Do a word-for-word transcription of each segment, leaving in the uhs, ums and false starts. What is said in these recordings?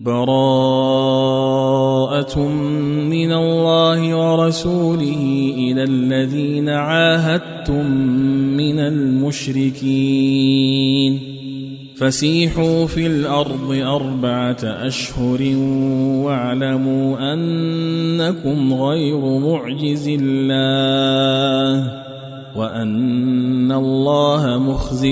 براءة من الله ورسوله إلى الذين عاهدتم من المشركين فسيحوا في الأرض أربعة أشهر واعلموا أنكم غير معجز الله وأن الله مخزي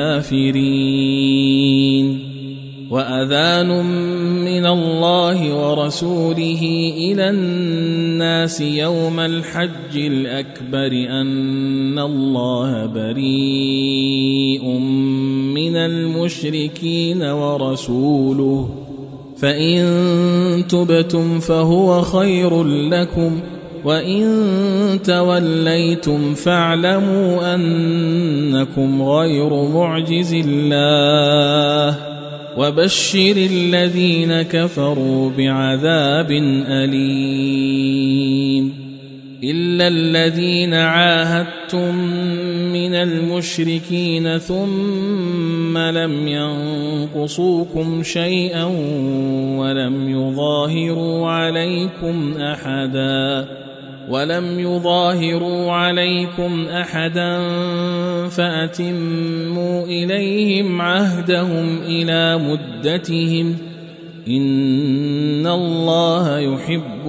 الكافرين وأذان من الله ورسوله إلى الناس يوم الحج الأكبر أن الله بريء من المشركين ورسوله فإن تبتم فهو خير لكم وإن توليتم فاعلموا أنكم غير معجز الله وبشر الذين كفروا بعذاب أليم إلا الذين عاهدتم من المشركين ثم لم ينقصوكم شيئا ولم يظاهروا عليكم أحدا ولم يظاهروا عليكم أحدا فأتموا إليهم عهدهم إلى مدتهم إن الله يحب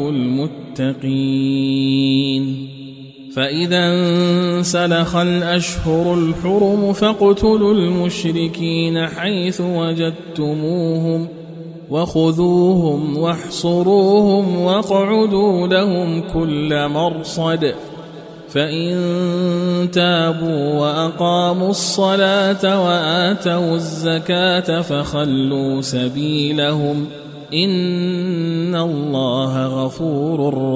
المتقين فإذا انسلخ الأشهر الحرم فاقتلوا المشركين حيث وجدتموهم وخذوهم واحصروهم واقعدوا لهم كل مرصد فإن تابوا وأقاموا الصلاة وآتوا الزكاة فخلوا سبيلهم إن الله غفور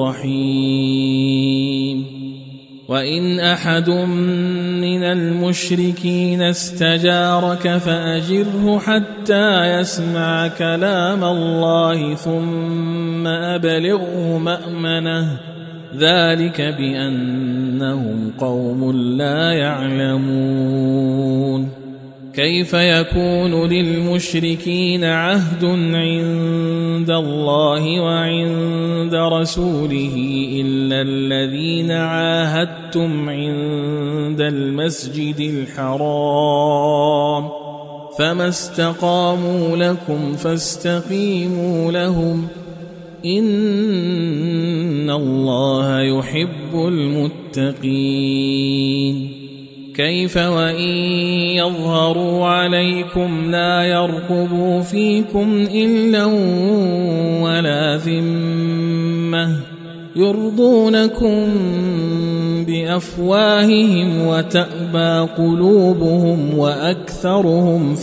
رحيم وإن أحد من المشركين استجارك فأجره حتى يسمع كلام الله ثم أبلغه مأمنه ذلك بأنهم قوم لا يعلمون كيف يكون للمشركين عهد عند الله وعند رسوله إلا الذين عاهدتم عند المسجد الحرام فما استقاموا لكم فاستقيموا لهم إن الله يحب المتقين كيف وإن يظهروا عليكم لا يرقبوا فيكم إلا ولا ذمة يرضونكم بأفواههم وتأبى قلوبهم وأكثرهم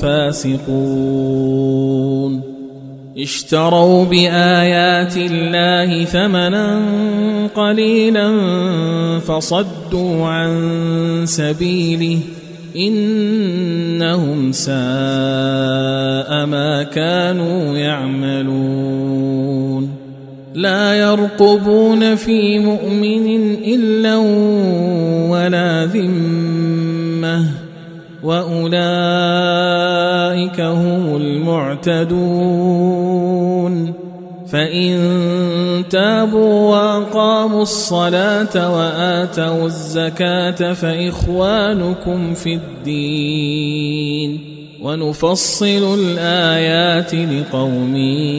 فاسقون اشتروا بآيات الله ثمنا قليلا فصدوا عن سبيله إنهم ساء ما كانوا يعملون لا يرقبون في مؤمن إلا ولا ذمة وأولئك هم المعتدون فإن تابوا وأقاموا الصلاة وآتوا الزكاة فإخوانكم في الدين ونفصل الآيات لقوم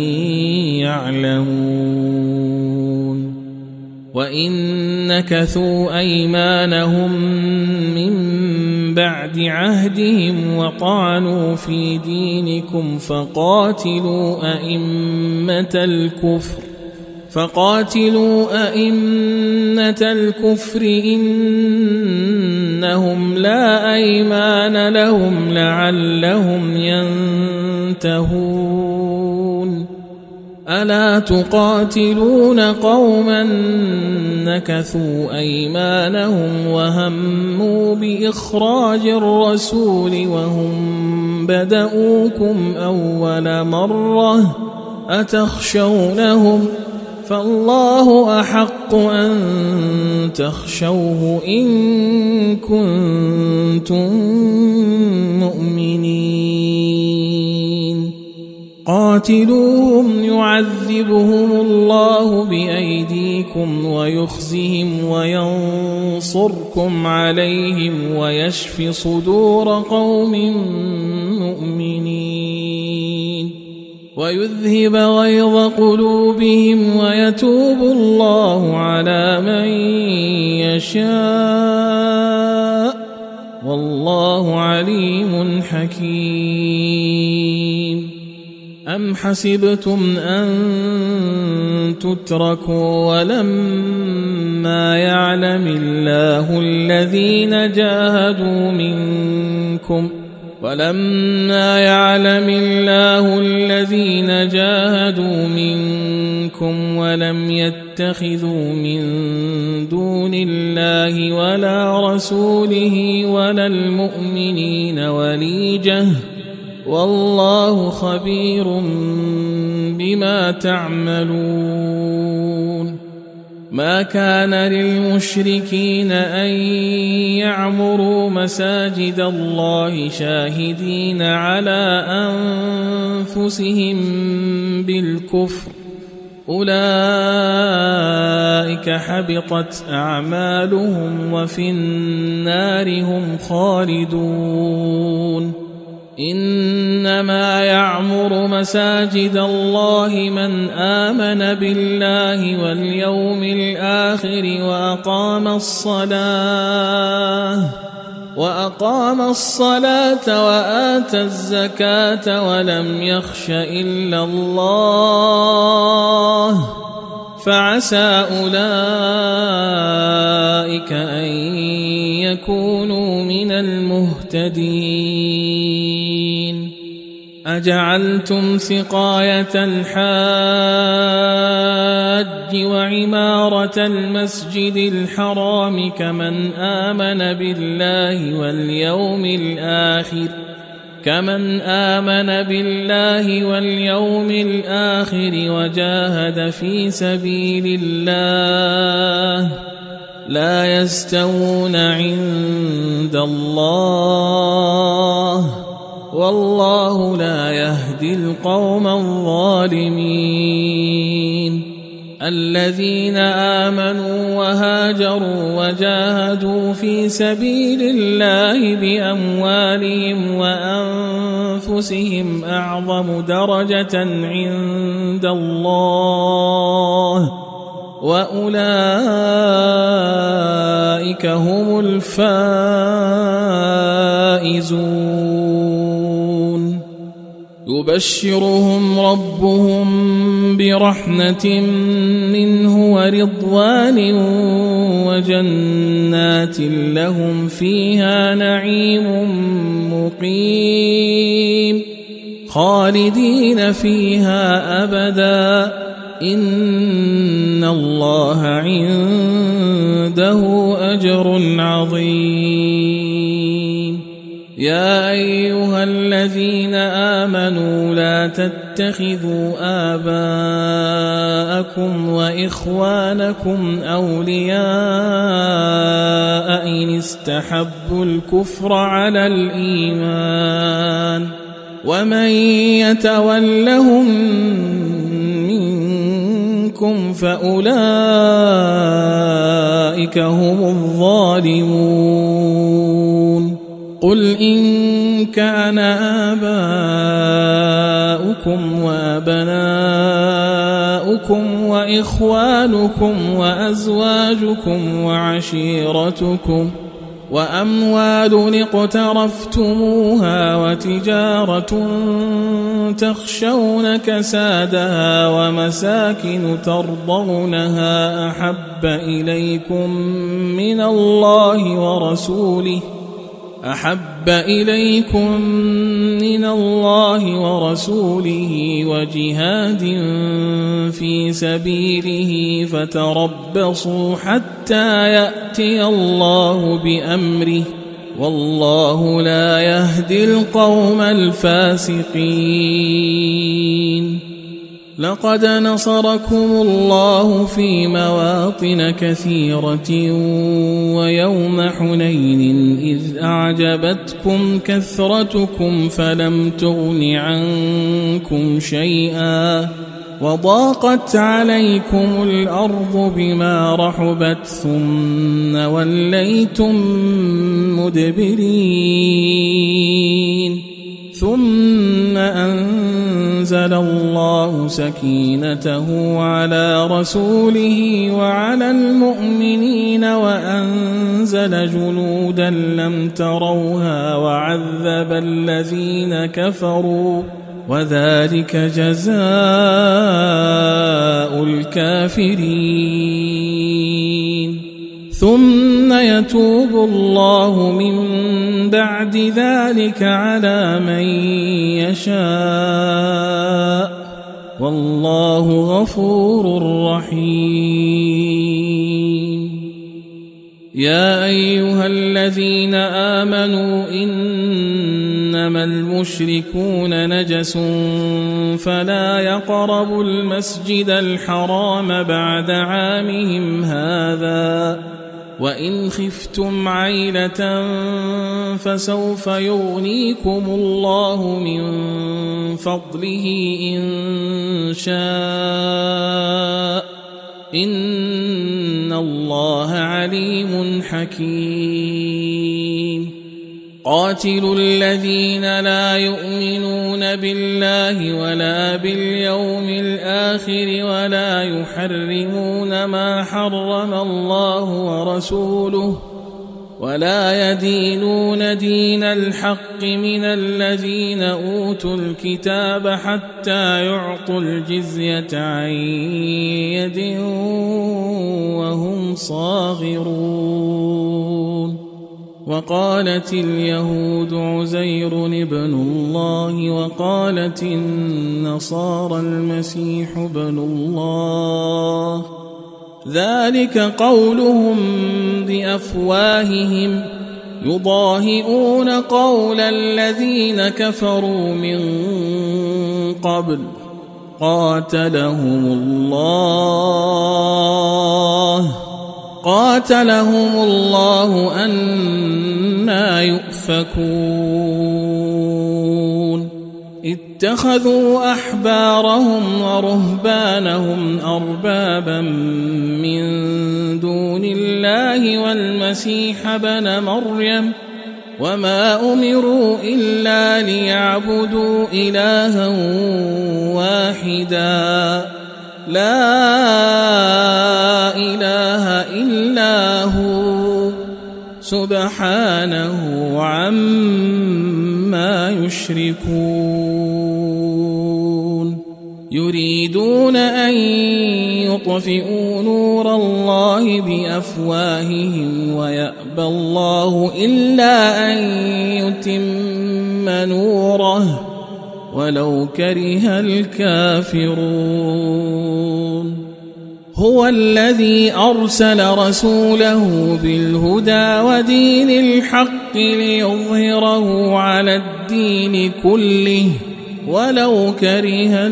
يعلمون وإن نكثوا أيمانهم من بعد عهدهم وطعنوا في دينكم فقاتلوا أئمة الكفر فقاتلوا أئمة الكفر إنهم لا أيمان لهم لعلهم ينتهون ألا تقاتلون قوما نكثوا أيمانهم وهموا بإخراج الرسول وهم بدؤوكم أول مرة أتخشونهم فالله أحق أن تخشوه إن كنتم مؤمنين قاتلوهم يعذبهم الله بأيديكم ويخزهم وينصركم عليهم ويشف صدور قوم مؤمنين ويذهب غيظ قلوبهم ويتوب الله على من يشاء والله عليم حكيم. أم حسبتم أن تتركوا ولما يعلم الله الذين جاهدوا منكم ولما يعلم الله الذين جاهدوا منكم ولم يتخذوا من دون الله ولا رسوله ولا المؤمنين وليجة والله خبير بما تعملون. ما كان للمشركين أن يعمروا مساجد الله شاهدين على أنفسهم بالكفر أولئك حبطت أعمالهم وفي النار هم خالدون. إنما يعمر مساجد الله من آمن بالله واليوم الآخر وأقام الصلاة وأقام الصلاة وآتى الزكاة ولم يخش إلا الله فعسى أولئك أن يكونوا من المهتدين. أجعلتم سقاية الحاج وعمارة المسجد الحرام كمن آمن بالله واليوم الآخر كمن آمن بالله واليوم الآخر وجاهد في سبيل الله لا يستوون عند الله والله لا يهدي القوم الظالمين. الذين آمنوا وهاجروا وجاهدوا في سبيل الله بأموالهم وأنفسهم أعظم درجة عند الله وأولئك هم الفائزون. يبشرهم ربهم برحمة منه ورضوان وجنات لهم فيها نعيم مقيم خالدين فيها أبدا إن الله عنده أجر عظيم. يا أيها الذين آمنوا لا تتخذوا آباءكم وإخوانكم أولياء إن استحبوا الكفر على الإيمان ومن يتولهم منكم فأولئك هم الظالمون. قل إن كان آباؤكم وأبناؤكم وإخوانكم وأزواجكم وعشيرتكم وأموال اقترفتموها وتجارة تخشون كسادها ومساكن ترضونها أحب إليكم من الله ورسوله أحب إليكم من الله ورسوله وجهاد في سبيله فتربصوا حتى يأتي الله بأمره والله لا يهدي القوم الفاسقين. لقد نصركم الله في مواطن كثيرة ويوم حنين إذ أعجبتكم كثرتكم فلم تغن عنكم شيئا وضاقت عليكم الأرض بما رحبت ثم وليتم مدبرين ثم أنزل الله سكينته على رسوله وعلى المؤمنين وأنزل جنودا لم تروها وعذب الذين كفروا وذلك جزاء الكافرين ثم يتوب الله من بعد ذلك على من يشاء والله غفور رحيم يا أيها الذين آمنوا إنما المشركون نجس فلا يقربوا المسجد الحرام بعد عامهم هذا وإن خفتم عيلة فسوف يغنيكم الله من فضله إن شاء إن الله عليم حكيم قاتلوا الذين لا يؤمنون بالله ولا باليوم الآخر ولا يحرمون ما حرم الله ورسوله ولا يدينون دين الحق من الذين أوتوا الكتاب حتى يعطوا الجزية عن يد وهم صاغرون وقالت اليهود عزير ابن الله وقالت النصارى المسيح ابن الله ذلك قولهم بأفواههم يضاهئون قول الذين كفروا من قبل قاتلهم الله قاتلهم الله أنى يؤفكون اتخذوا أحبارهم ورهبانهم أربابا من دون الله والمسيح ابن مريم وما أمروا إلا ليعبدوا إلها واحدا لا إله إلا هو سبحانه عما يشركون يريدون أن يطفئوا نور الله بأفواههم ويأبى الله إلا أن يتم نوره ولو كره الكافرون هو الذي أرسل رسوله بالهدى ودين الحق ليظهره على الدين كله ولو كره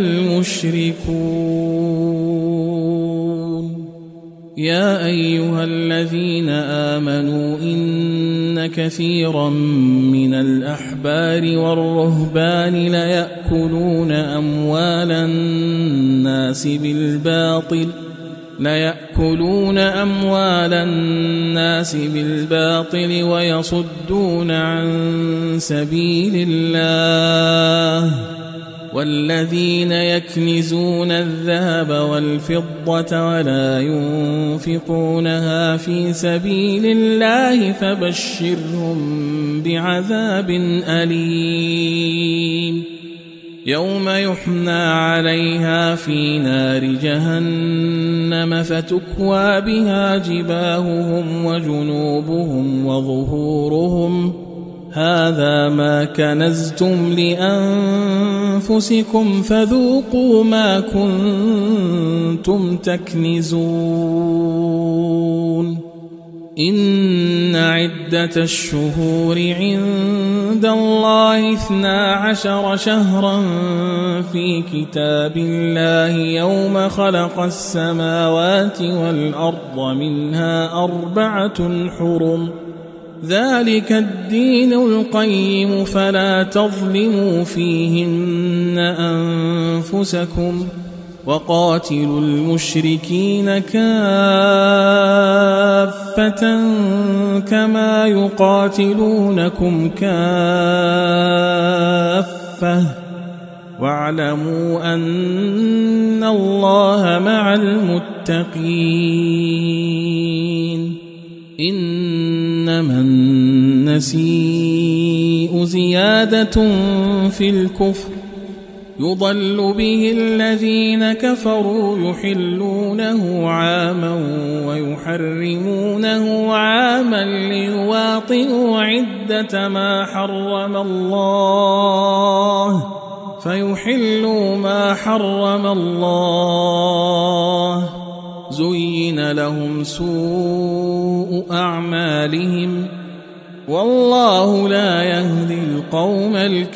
المشركون يا أيها الذين آمنوا إن كثيرا من الأحبار والرهبان ليأكلون أموال الناس بالباطل ليأكلون أموال الناس بالباطل ويصدون عن سبيل الله والذين يكنزون الذهب والفضة ولا ينفقونها في سبيل الله فبشرهم بعذاب أليم يوم يحمى عليها في نار جهنم فتكوى بها جباههم وجنوبهم وظهورهم هذا ما كنزتم لأنفسكم فذوقوا ما كنتم تكنزون إن عدة الشهور عند الله اثنا عشر شهرا في كتاب الله يوم خلق السماوات والأرض منها أربعة حرم ذلك الدين القيم فلا تظلموا فيهن أنفسكم وقاتلوا المشركين كافة كما يقاتلونكم كافة واعلموا أن الله مع المتقين إنما النسيء زيادة في الكفر يضل به الذين كفروا يحلونه عاما ويحرمونه عاما ليواطئوا عدة ما حرم الله فيحلوا ما حرم الله زين لهم سوء أعمالهم والله لا يهدي القوم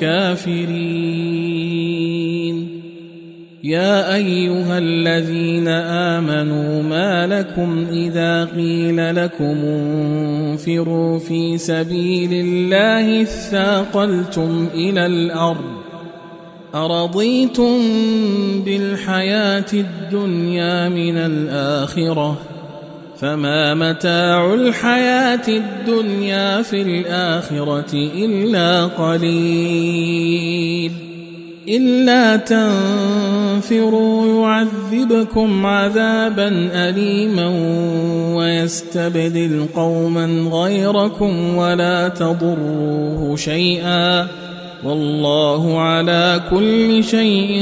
الكافرين يا أيها الذين آمنوا ما لكم إذا قيل لكم انفروا في سبيل الله اثاقلتم إلى الأرض أرضيتم بالحياة الدنيا من الآخرة فما متاع الحياة الدنيا في الآخرة إلا قليل إلا تنفروا يعذبكم عذابا أليما ويستبدل قوما غيركم ولا تضروه شيئا والله على كل شيء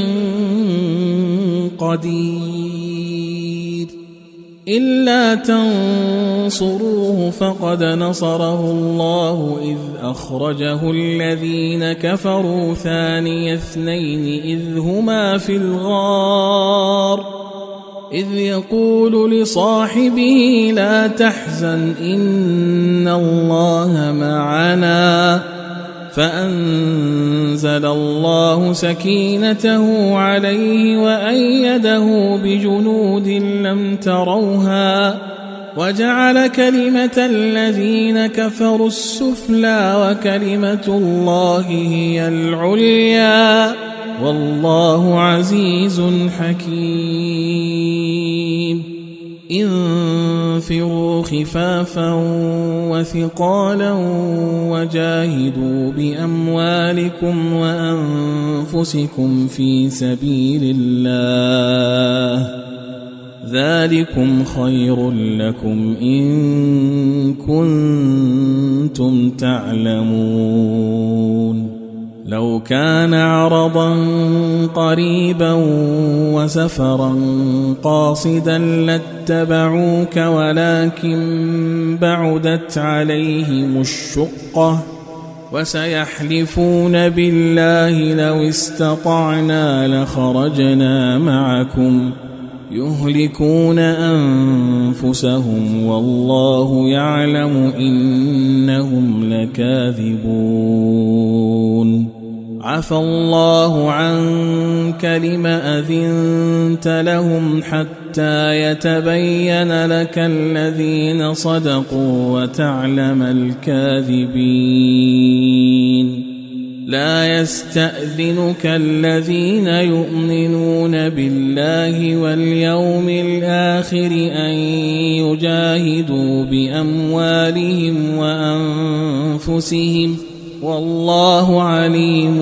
قدير إلا تنصروه فقد نصره الله إذ أخرجه الذين كفروا ثاني اثنين إذ هما في الغار إذ يقول لصاحبه لا تحزن إن الله معنا فأنزل الله سكينته عليه وأيده بجنود لم تروها وجعل كلمة الذين كفروا السفلى وكلمة الله هي العليا والله عزيز حكيم انفروا خفافا وثقالا وجاهدوا بأموالكم وأنفسكم في سبيل الله ذلكم خير لكم إن كنتم تعلمون لو كان عرضا قريبا وسفرا قاصدا لاتبعوك ولكن بعدت عليهم الشقة وسيحلفون بالله لو استطعنا لخرجنا معكم يهلكون أنفسهم والله يعلم إنهم لكاذبون عفى الله عنك لم أذنت لهم حتى يتبين لك الذين صدقوا وتعلم الكاذبين لا يستأذنك الذين يؤمنون بالله واليوم الآخر أن يجاهدوا بأموالهم وأنفسهم والله عليم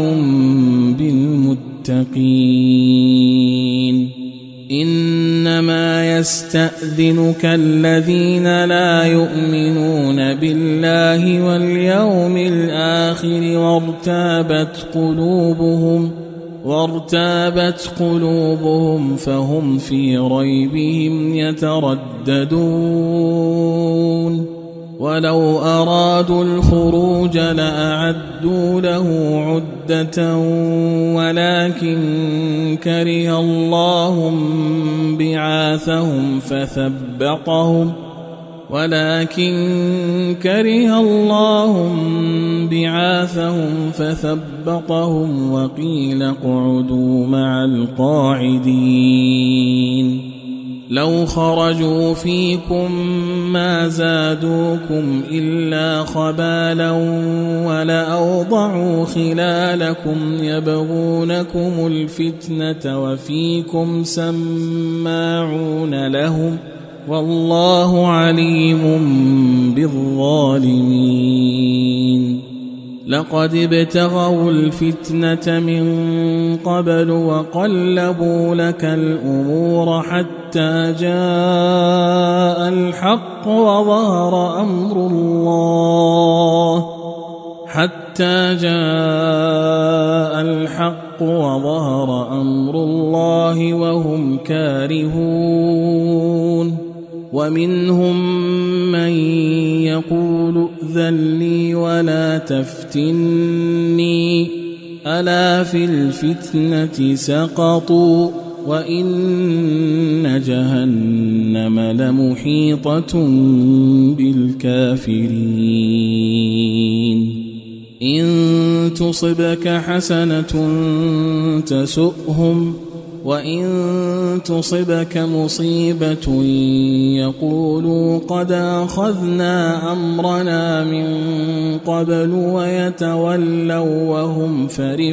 بالمتقين إنما يستأذنك الذين لا يؤمنون بالله واليوم الآخر وارتابت قلوبهم وارتابت قلوبهم فهم في ريبهم يترددون ولو أرادوا الخروج لأعدوا له عدة ولكن كره الله بعاثهم فثبطهم ولكن كره الله بعاثهم فثبطهم وقيل اقعدوا مع القاعدين لو خرجوا فيكم ما زادوكم إلا خبالا ولأوضعوا خلالكم يبغونكم الفتنة وفيكم سماعون لهم والله عليم بالظالمين لقد ابتغوا الفتنة من قبل وقلبوا لك الأمور حتى جاء الحق وظهر أمر الله حتى جاء الحق وظهر أمر الله وهم كارهون ومنهم من يقول ائذن لي ولا تفتني ألا في الفتنة سقطوا وإن جهنم لمحيطة بالكافرين إن تصبك حسنة تسؤهم وإن تصبك مصيبة يقولوا قد أخذنا أمرنا من قبل ويتولوا وهم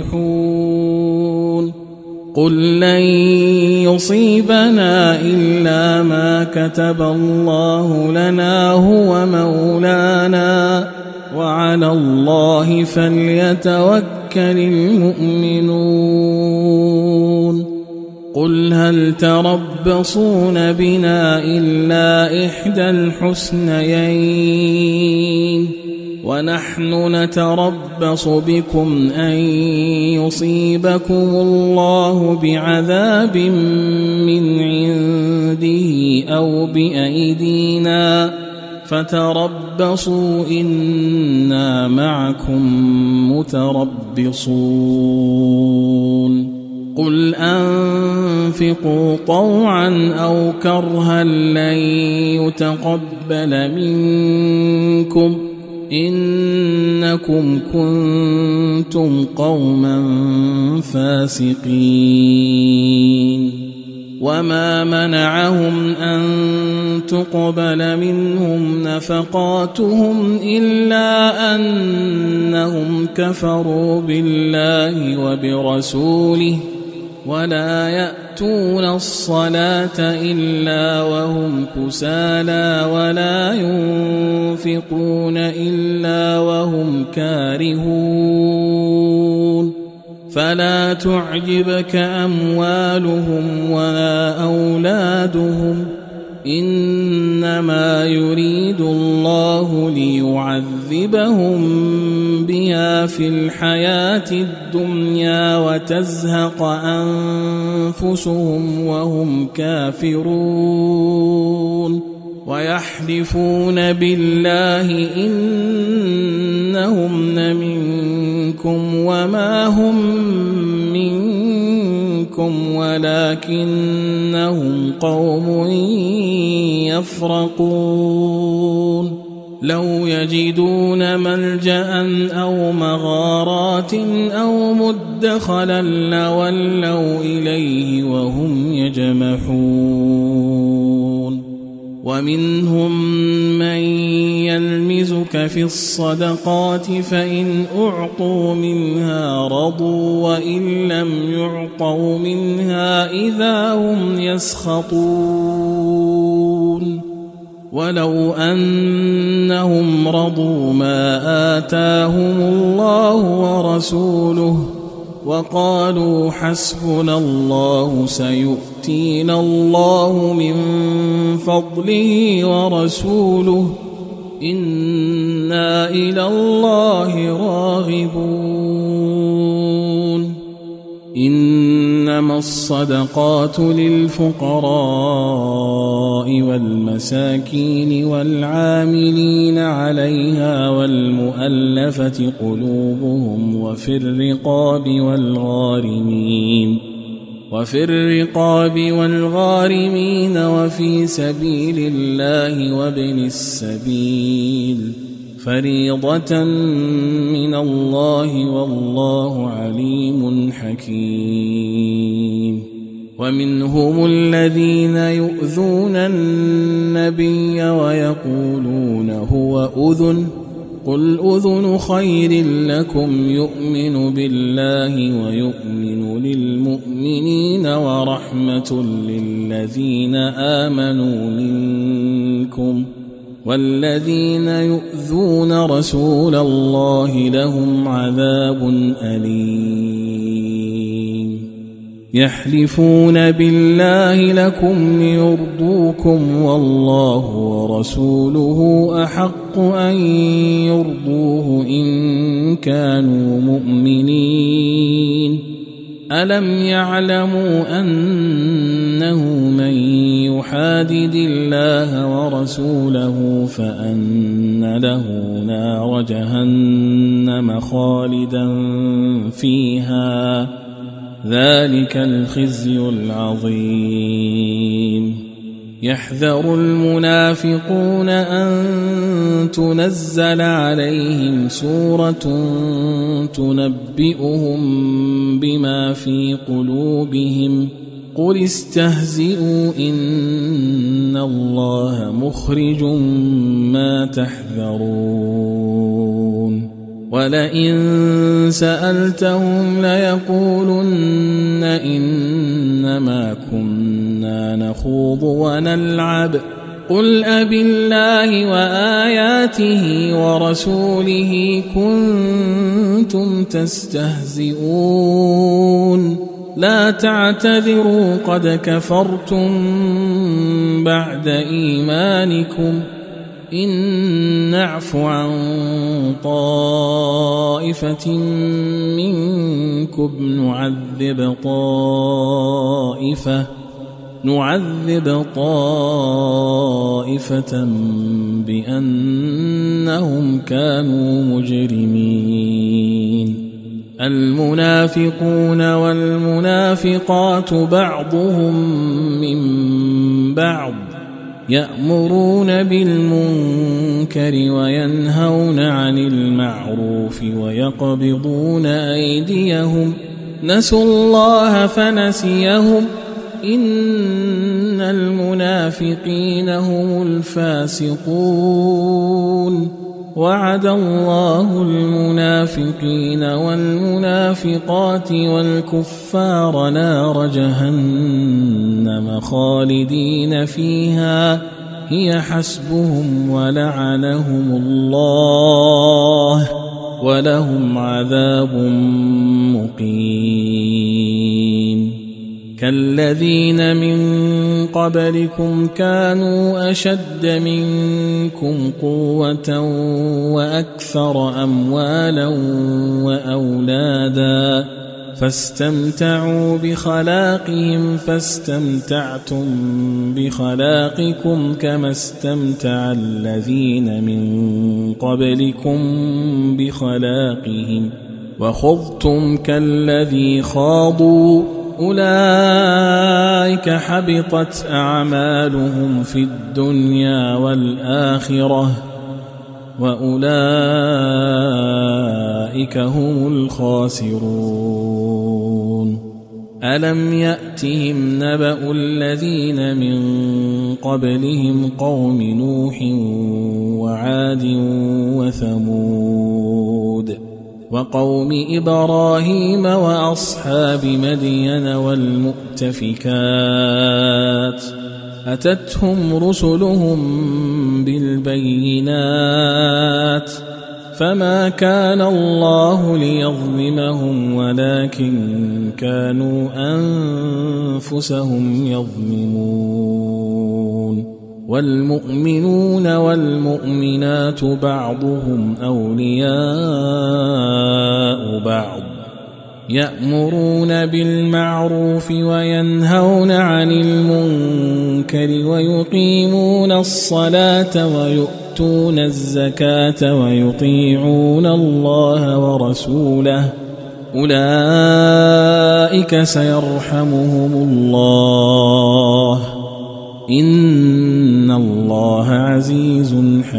فرحون قل لن يصيبنا إلا ما كتب الله لنا هو مولانا وعلى الله فليتوكل المؤمنون قل هل تربصون بنا إلا إحدى الحسنيين ونحن نتربص بكم أن يصيبكم الله بعذاب من عنده أو بأيدينا فتربصوا إنا معكم متربصون قل أنفقوا طوعا أو كرها لن يتقبل منكم إنكم كنتم قوما فاسقين وما منعهم أن تقبل منهم نفقاتهم إلا أنهم كفروا بالله وبرسوله ولا يأتون الصلاة إلا وهم كسالى ولا ينفقون إلا وهم كارهون فلا تعجبك أموالهم ولا أولادهم إنما يريد الله ليعذبهم بها في الحياة الدنيا وتزهق أنفسهم وهم كافرون ويحلفون بالله إنهم لمنكم وما هم منكم ولكنهم قوم يفرقون لو يجدون ملجأ أو مغارات أو مدخلا لولوا إليه وهم يجمحون ومنهم من يلمزك في الصدقات فإن أعطوا منها رضوا وإن لم يعطوا منها إذا هم يسخطون ولو أنهم رضوا ما آتاهم الله ورسوله وقالوا حسبنا الله سيؤتينا الله من فضله ورسوله إنا إلى الله راغبون إنما الصدقات للفقراء والمساكين والعاملين عليها والمؤلفة قلوبهم وفي الرقاب والغارمين وفي الرقاب والغارمين وفي سبيل الله وابن السبيل فريضة من الله والله عليم حكيم. ومنهم الذين يؤذون النبي ويقولون هو أذن قل أذن خير لكم يؤمن بالله ويؤمن للمؤمنين ورحمة للذين آمنوا منكم والذين يؤذون رسول الله لهم عذاب أليم. يحلفون بالله لكم ليرضوكم والله ورسوله أحق أن يرضوه إن كانوا مؤمنين. ألم يعلموا أنه من يحادد الله ورسوله فأن له نار جهنم خالدا فيها ذلك الخزي العظيم. يحذر المنافقون أن تنزل عليهم سورة تنبئهم بما في قلوبهم قل استهزئوا إن الله مخرج ما تحذرون. ولئن سألتهم ليقولن إنما كنا نخوض ونلعب قل أبالله وآياته ورسوله كنتم تستهزئون لا تعتذروا قد كفرتم بعد إيمانكم إن نعف عن طائفة منكم نعذب طائفة نعذب طائفة بأنهم كانوا مجرمين. المنافقون والمنافقات بعضهم من بعض يأمرون بالمنكر وينهون عن المعروف ويقبضون أيديهم نسوا الله فنسيهم إن المنافقين هم الفاسقون وعد الله المنافقين والمنافقات والكفار نار جهنم خالدين فيها هي حسبهم ولعنهم الله ولهم عذاب مقيم. كالذين من قبلكم كانوا أشد منكم قوة وأكثر أموالا وأولادا فاستمتعوا بخلاقهم فاستمتعتم بخلاقكم كما استمتع الذين من قبلكم بخلاقهم وخضتم كالذي خاضوا أولئك حبطت أعمالهم في الدنيا والآخرة وأولئك هم الخاسرون. ألم يأتهم نبأ الذين من قبلهم قوم نوح وعاد وثمود وقوم إبراهيم وأصحاب مدين والمؤتفكات أتتهم رسلهم بالبينات فما كان الله ليظلمهم ولكن كانوا أنفسهم يظلمون. والمؤمنون والمؤمنات بعضهم أولياء بعض يأمرون بالمعروف وينهون عن المنكر ويقيمون الصلاة ويؤتون الزكاة ويطيعون الله ورسوله أولئك سيرحمهم الله إن الله عزيز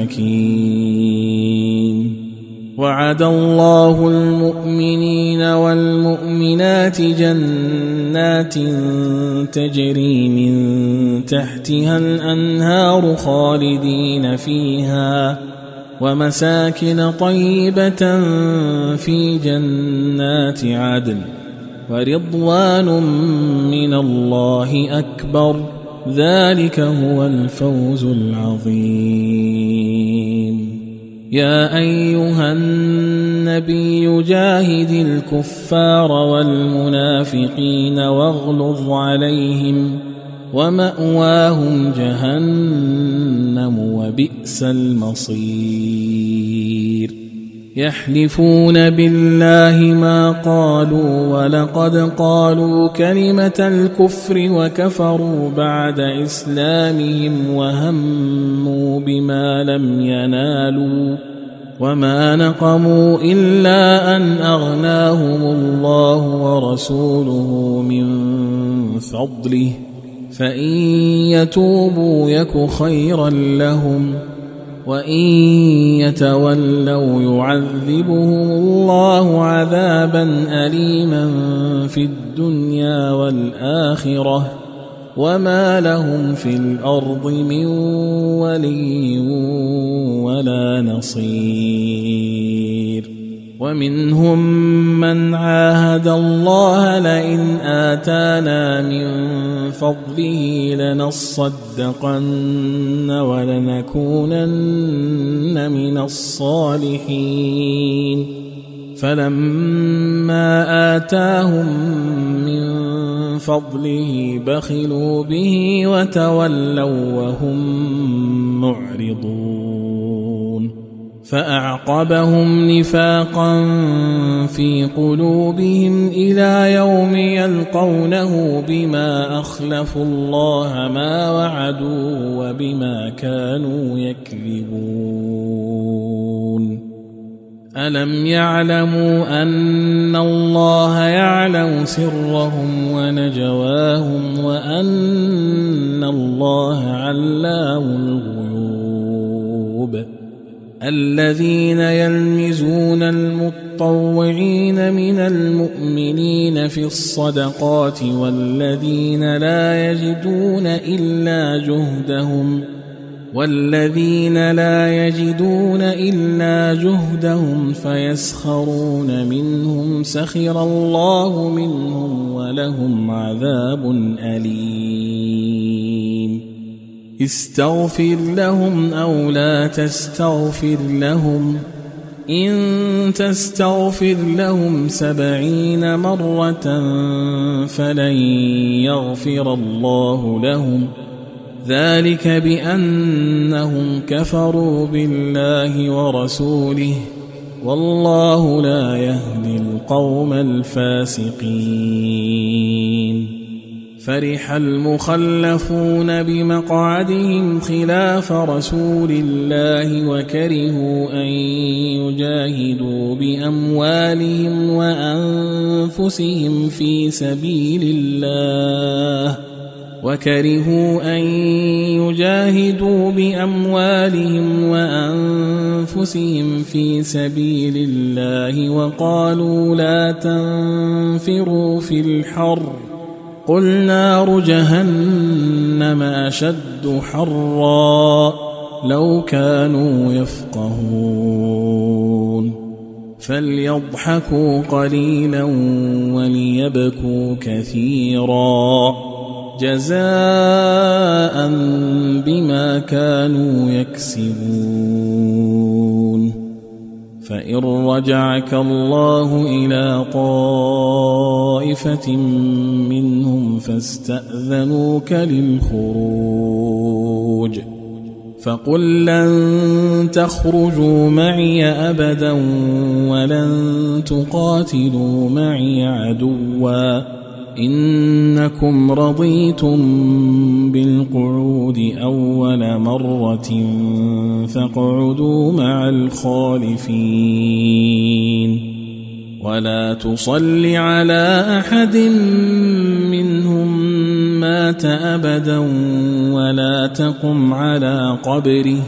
حكيم. وعد الله المؤمنين والمؤمنات جنات تجري من تحتها الأنهار خالدين فيها ومساكن طيبة في جنات عدن ورضوان من الله أكبر ذلك هو الفوز العظيم. يا أيها النبي جاهد الكفار والمنافقين واغلظ عليهم ومأواهم جهنم وبئس المصير. يحلفون بالله ما قالوا ولقد قالوا كلمة الكفر وكفروا بعد إسلامهم وهموا بما لم ينالوا وما نقموا إلا أن أغناهم الله ورسوله من فضله فإن يتوبوا يك خيرا لهم وإن يتولوا يعذبهم الله عذابا أليما في الدنيا والآخرة وما لهم في الأرض من ولي ولا نصير. ومنهم من عاهد الله لئن آتانا من فضله لنصدقن ولنكونن من الصالحين فلما آتاهم من فضله بخلوا به وتولوا وهم معرضون. فأعقبهم نفاقا في قلوبهم إلى يوم يلقونه بما أخلفوا الله ما وعدوا وبما كانوا يكذبون. ألم يعلموا أن الله يعلم سرهم ونجواهم وأن الله علام الغيوب. الذين يلمزون المطوعين من المؤمنين في الصدقات والذين لا يجدون إلا جهدهم والذين لا يجدون إلا جهدهم فيسخرون منهم سخر الله منهم ولهم عذاب أليم. استغفر لهم أو لا تستغفر لهم إن تستغفر لهم سبعين مرة فلن يغفر الله لهم ذلك بأنهم كفروا بالله ورسوله والله لا يهدي القوم الفاسقين. فرح المخلفون بمقعدهم خلاف رسول الله وكرهوا أن يجاهدوا بأموالهم وأنفسهم في سبيل الله وكرهوا أن يجاهدوا بأموالهم وأنفسهم في سبيل الله وقالوا لا تنفروا في الحر قل نار جهنم أشد حرا لو كانوا يفقهون. فليضحكوا قليلا وليبكوا كثيرا جزاء بما كانوا يكسبون. فإن رجعك الله إلى طائفة منهم فاستأذنوك للخروج فقل لن تخرجوا معي أبدا ولن تقاتلوا معي عدوا إنكم رضيتم بالقعود أول مرة فاقعدوا مع الخالفين. ولا تصل على أحد منهم مات أبدا ولا تقم على قبره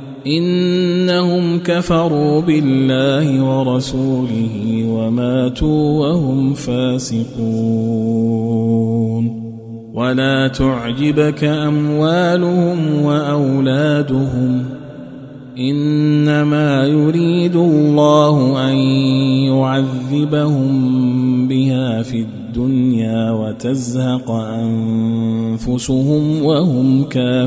إنهم كفروا بالله ورسوله وماتوا وهم فاسقون ولا تعجبك أموالهم وأولادهم إنما يريد الله أن يعذبهم بها في الدنيا وتزهق أنفسهم وهم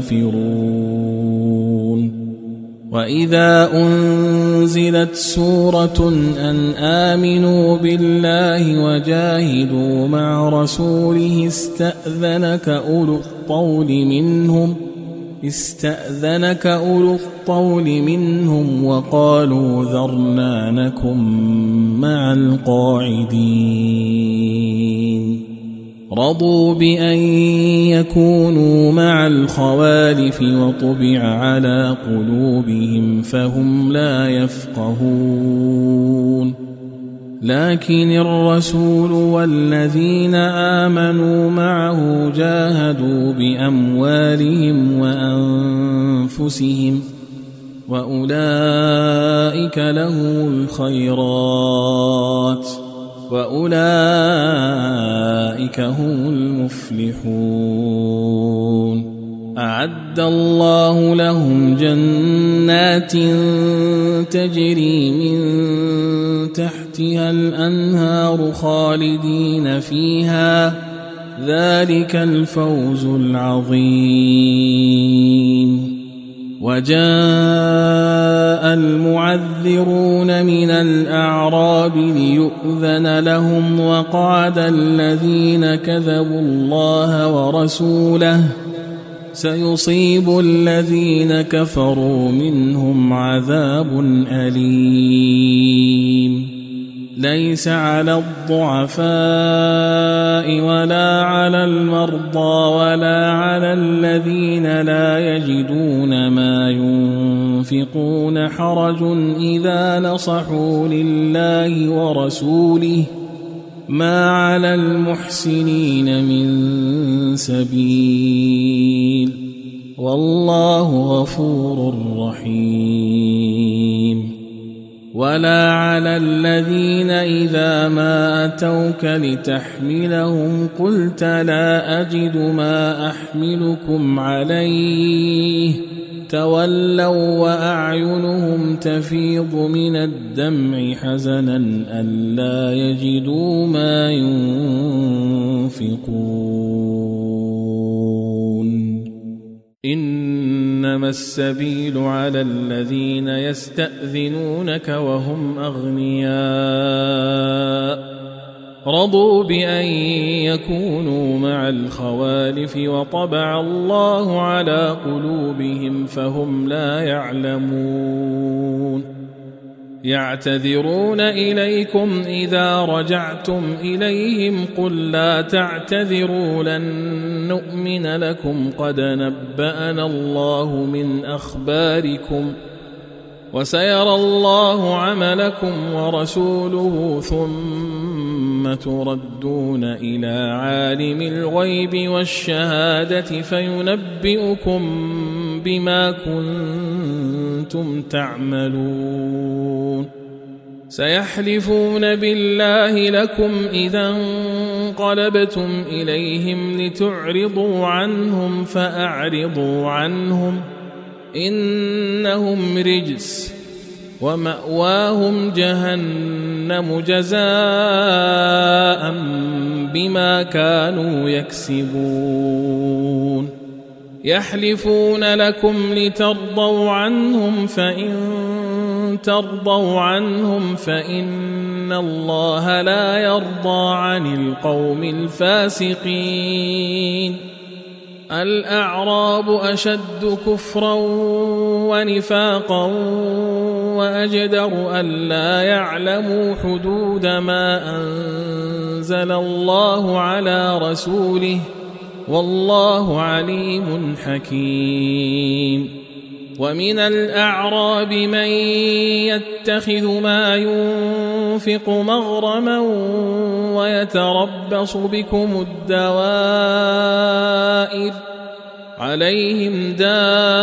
كافرون وإذا أنزلت سورة أن آمنوا بالله وجاهدوا مع رسوله استأذنك أولو الطول منهم استأذنك أولو الطول منهم وقالوا ذرنا نكن مع القاعدين رضوا بأن يكونوا مع الخوالف وطبع على قلوبهم فهم لا يفقهون لكن الرسول والذين آمنوا معه جاهدوا بأموالهم وأنفسهم وأولئك لهم الخيرات وأولئك هم المفلحون أعد الله لهم جنات تجري من تحتها الأنهار خالدين فيها ذلك الفوز العظيم وجاء المعذرون من الأعراب ليؤذن لهم وقعد الذين كذبوا الله ورسوله سيصيب الذين كفروا منهم عذاب أليم ليس على الضعفاء ولا على المرضى ولا على الذين لا يجدون ما ينفقون حرج إذا نصحوا لله ورسوله ما على المحسنين من سبيل والله غفور رحيم ولا على الذين إذا ما أتوك لتحملهم قلت لا أجد ما أحملكم عليه تولوا وأعينهم تفيض من الدمع حزنا ألا يجدوا ما ينفقون إنما السبيل على الذين يستأذنونك وهم أغنياء رضوا بأن يكونوا مع الخوالف وطبع الله على قلوبهم فهم لا يعلمون يعتذرون إليكم إذا رجعتم إليهم قل لا تعتذروا لن نؤمن لكم قد نبأنا الله من أخباركم وسيرى الله عملكم ورسوله ثم تردون إلى عالم الغيب والشهادة فينبئكم بما كنتم تعملون سيحلفون بالله لكم إذا انقلبتم إليهم لتعرضوا عنهم فأعرضوا عنهم إنهم رجس ومأواهم جهنم جزاء بما كانوا يكسبون يحلفون لكم لترضوا عنهم فإن ترضوا عنهم فإن الله لا يرضى عن القوم الفاسقين الأعراب أشد كفرا ونفاقا وأجدر ألا يعلموا حدود ما أنزل الله على رسوله والله عليم حكيم ومن الأعراب من يتخذ ما ينفق مغرما ويتربص بكم الدوائر عليهم دائرة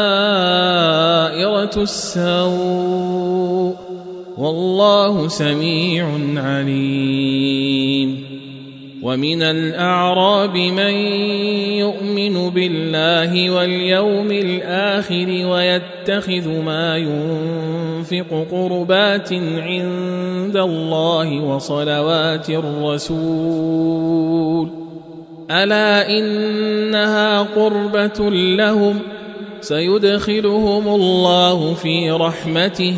السوء والله سميع عليم. ومن الأعراب من يؤمن بالله واليوم الآخر ويتخذ ما ينفق قربات عند الله وصلوات الرسول ألا إنها قربة لهم سيدخلهم الله في رحمته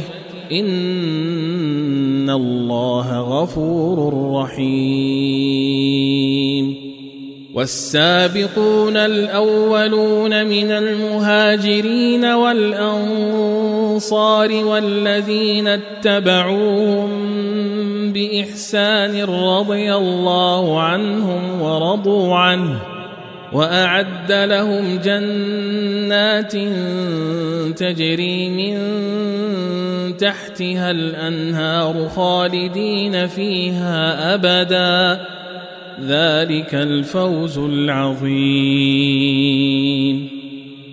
إن الله غفور رحيم. والسابقون الأولون من المهاجرين والأنصار والذين اتبعوهم بإحسان رضي الله عنهم ورضوا عنه وأعد لهم جنات تجري من تحتها الأنهار خالدين فيها أبدا ذلك الفوز العظيم.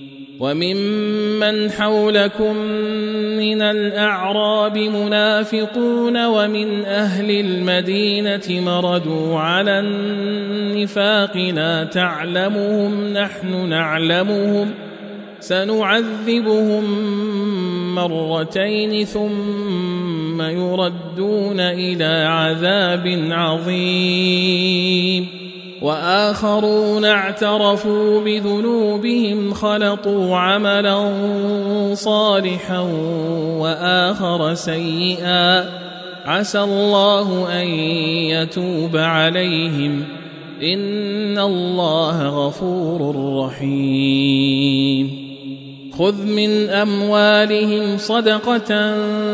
وممن حولكم من الأعراب منافقون ومن أهل المدينة مردوا على النفاق لا تعلمهم نحن نعلمهم سنعذبهم مرتين ثم يردون إلى عذاب عظيم. وآخرون اعترفوا بذنوبهم خلطوا عملا صالحا وآخر سيئا عسى الله أن يتوب عليهم إن الله غفور رحيم. خذ من أموالهم صدقة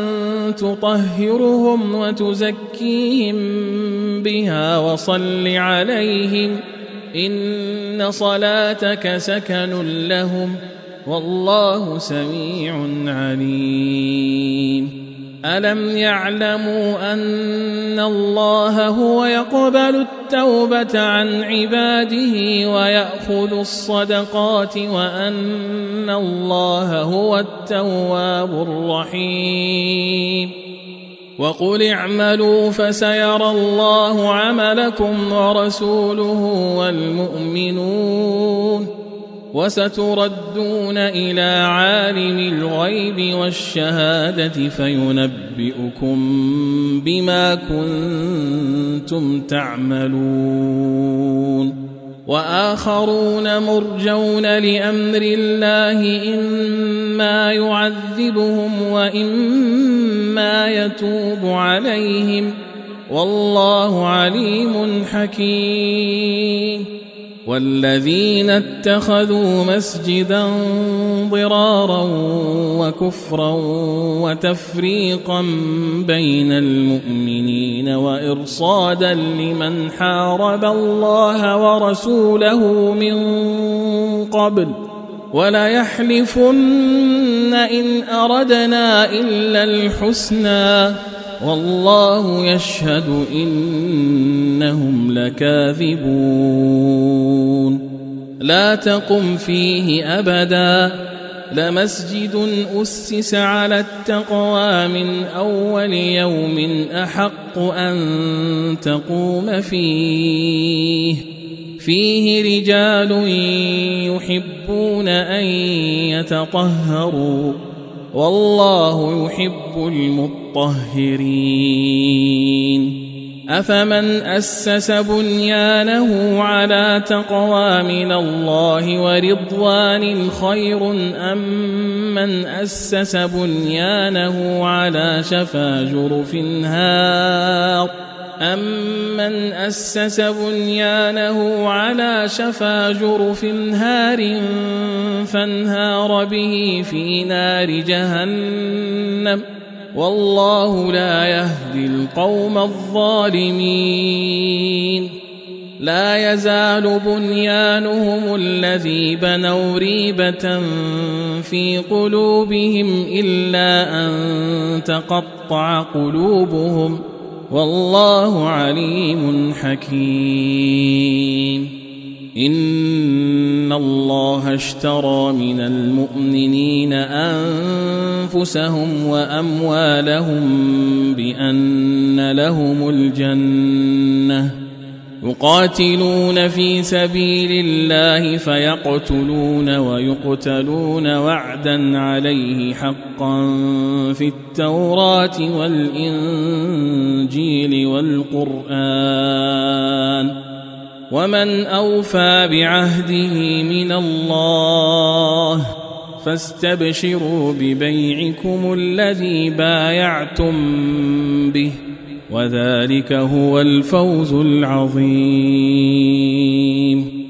تطهرهم وتزكيهم بها وصل عليهم إن صلاتك سكن لهم والله سميع عليم. ألم يعلموا أن الله هو يقبل التوبة عن عباده ويأخذ الصدقات وأن الله هو التواب الرحيم. وقل اعملوا فسيرى الله عملكم ورسوله والمؤمنون وستردون إلى عالم الغيب والشهادة فينبئكم بما كنتم تعملون. وآخرون مرجون لأمر الله إما يعذبهم وإما يتوب عليهم والله عليم حكيم. والذين اتخذوا مسجدا ضرارا وكفرا وتفريقا بين المؤمنين وإرصادا لمن حارب الله ورسوله من قبل وليحلفن إن أردنا إلا الحسنى والله يشهد إنهم لكاذبون. لا تقم فيه أبدا لمسجد أسس على التقوى من أول يوم أحق أن تقوم فيه فيه رجال يحبون أن يتطهروا والله يحب المطهرين. أفمن أسس بنيانه على تقوى من الله ورضوان خير أم من أسس بنيانه على شفا جرف هار أمن أسس بنيانه على شفا جرف هار فانهار به في نار جهنم والله لا يهدي القوم الظالمين. لا يزال بنيانهم الذي بنوا ريبة في قلوبهم إلا أن تقطع قلوبهم والله عليم حكيم. إن الله اشترى من المؤمنين أنفسهم وأموالهم بأن لهم الجنة يقاتلون في سبيل الله فيقتلون ويقتلون وعدا عليه حقا في التوراة والإنجيل والقرآن ومن أوفى بعهده من الله فاستبشروا ببيعكم الذي بايعتم به وذلك هو الفوز العظيم.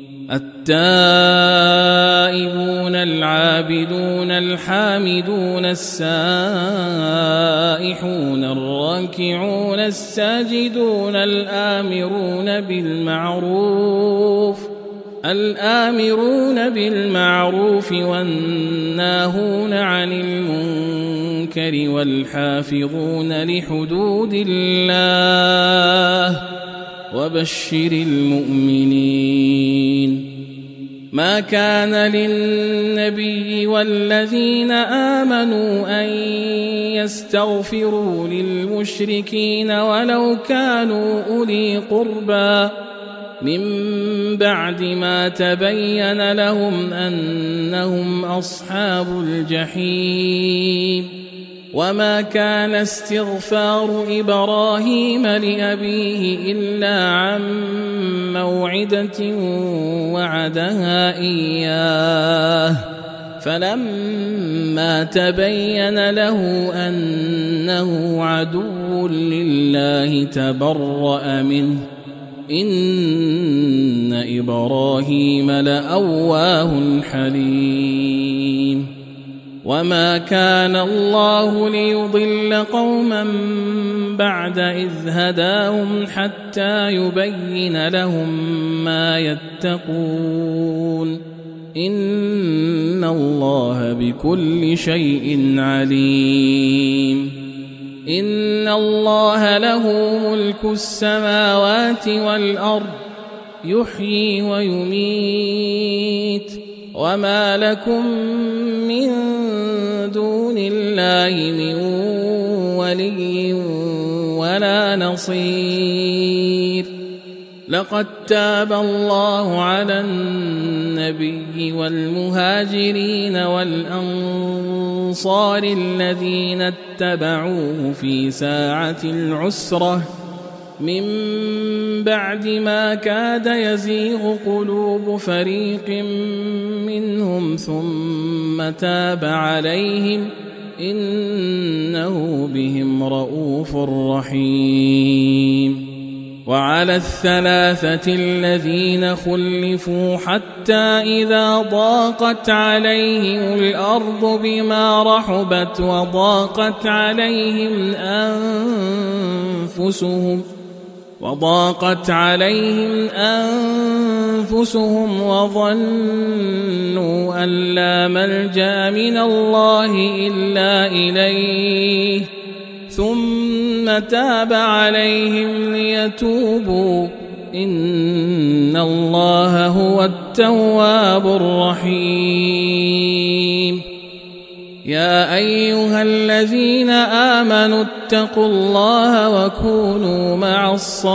التائبون العابدون الحامدون السائحون الراكعون الساجدون الآمرون بالمعروف الآمرون بالمعروف والناهون عن المنكر والحافظون لحدود الله وبشر المؤمنين. ما كان للنبي والذين آمنوا أن يستغفروا للمشركين ولو كانوا أولي قربى من بعد ما تبين لهم أنهم أصحاب الجحيم. وما كان استغفار إبراهيم لأبيه إلا عن موعدة وعدها إياه فلما تبين له أنه عدو لله تبرأ منه إن إبراهيم لأواه حليم. وما كان الله ليضل قوما بعد إذ هداهم حتى يبين لهم ما يتقون إن الله بكل شيء عليم. إن الله له ملك السماوات والأرض يحيي ويميت وما لكم من دون الله من ولي ولا نصير. لقد تاب الله على النبي والمهاجرين والأنصار الذين اتبعوه في ساعة العسرة من بعد ما كاد يزيغ قلوب فريق منهم ثم تاب عليهم إنه بهم رؤوف رحيم. وعلى الثلاثة الذين خلفوا حتى إذا ضاقت عليهم الأرض بما رحبت وضاقت عليهم أنفسهم وضاقت عليهم أنفسهم وظنوا أن لا ملجأ من الله إلا إليه ثم تاب عليهم ليتوبوا إن الله هو التواب الرحيم. يا أيها الذين آمنوا اتقوا الله وكونوا مع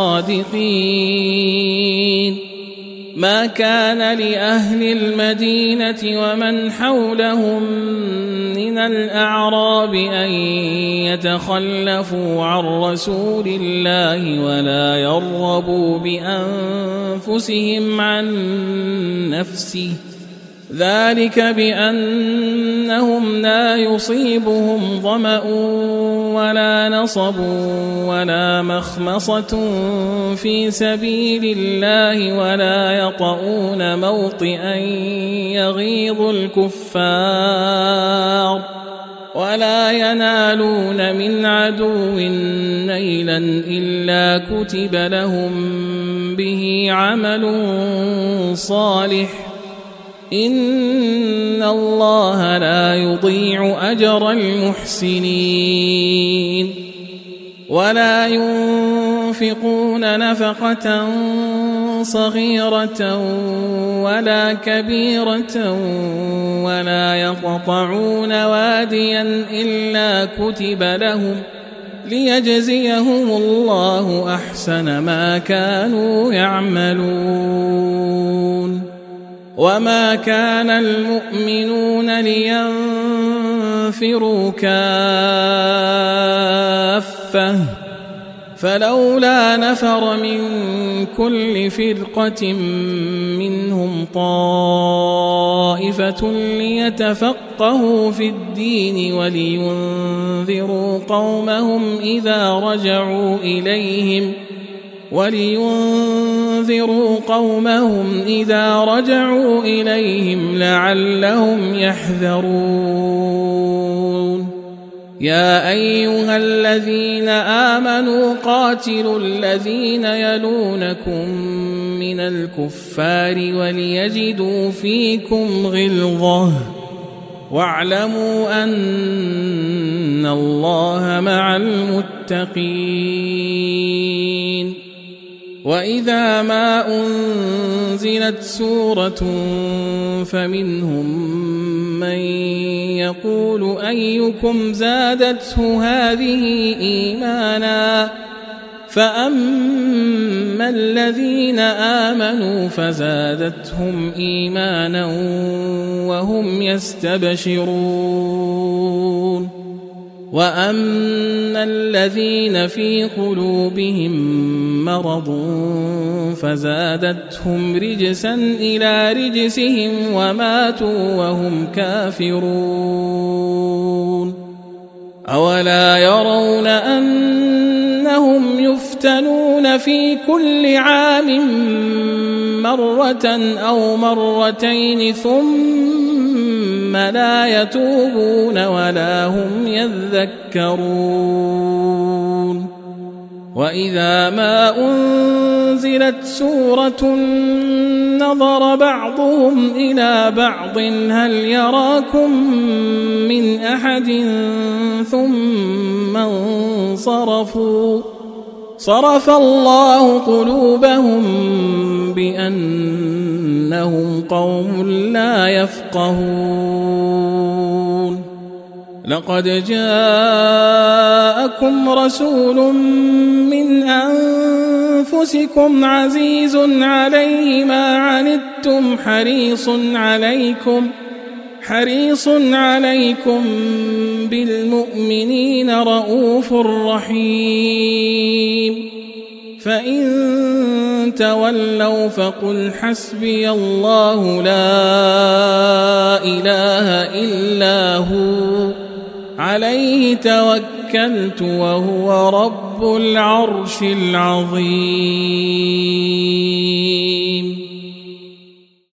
الصادقين. ما كان لأهل المدينة ومن حولهم من الأعراب أن يتخلفوا عن رسول الله ولا يرغبوا بأنفسهم عن نفسه ذلك بأنهم لا يصيبهم ظمأ ولا نصب ولا مخمصة في سبيل الله ولا يطؤون موطئا يغيظ الكفار ولا ينالون من عدو نيلا إلا كتب لهم به عمل صالح إن الله لا يضيع أجر المحسنين ولا ينفقون نفقة صغيرة ولا كبيرة ولا يقطعون واديا إلا كتب لهم ليجزيهم الله أحسن ما كانوا يعملون وما كان المؤمنون لينفروا كافة فلولا نفر من كل فرقة منهم طائفة ليتفقهوا في الدين ولينذروا قومهم إذا رجعوا إليهم ولينذروا قومهم إذا رجعوا إليهم لعلهم يحذرون يا أيها الذين آمنوا قاتلوا الذين يلونكم من الكفار وليجدوا فيكم غلظة واعلموا أن الله مع المتقين وإذا ما أنزلت سورة فمنهم من يقول أيكم زادته هذه إيمانا فأما الذين آمنوا فزادتهم إيمانا وهم يستبشرون وأما الذين في قلوبهم مرض فزادتهم رجسا إلى رجسهم وماتوا وهم كافرون أولا يرون أنهم يفتنون في كل عام مرة أو مرتين ثم لا يتوبون ولا هم يذكرون وإذا ما أنزلت سورة نظر بعضهم إلى بعض هل يراكم من أحد ثم انصرفوا صرف الله قلوبهم بأنهم قوم لا يفقهون لقد جاءكم رسول من أنفسكم عزيز عليه ما عنتم حريص عليكم حريص عليكم بالمؤمنين رؤوف رحيم فإن تولوا فقل حسبي الله لا إله إلا هو عليه توكلت وهو رب العرش العظيم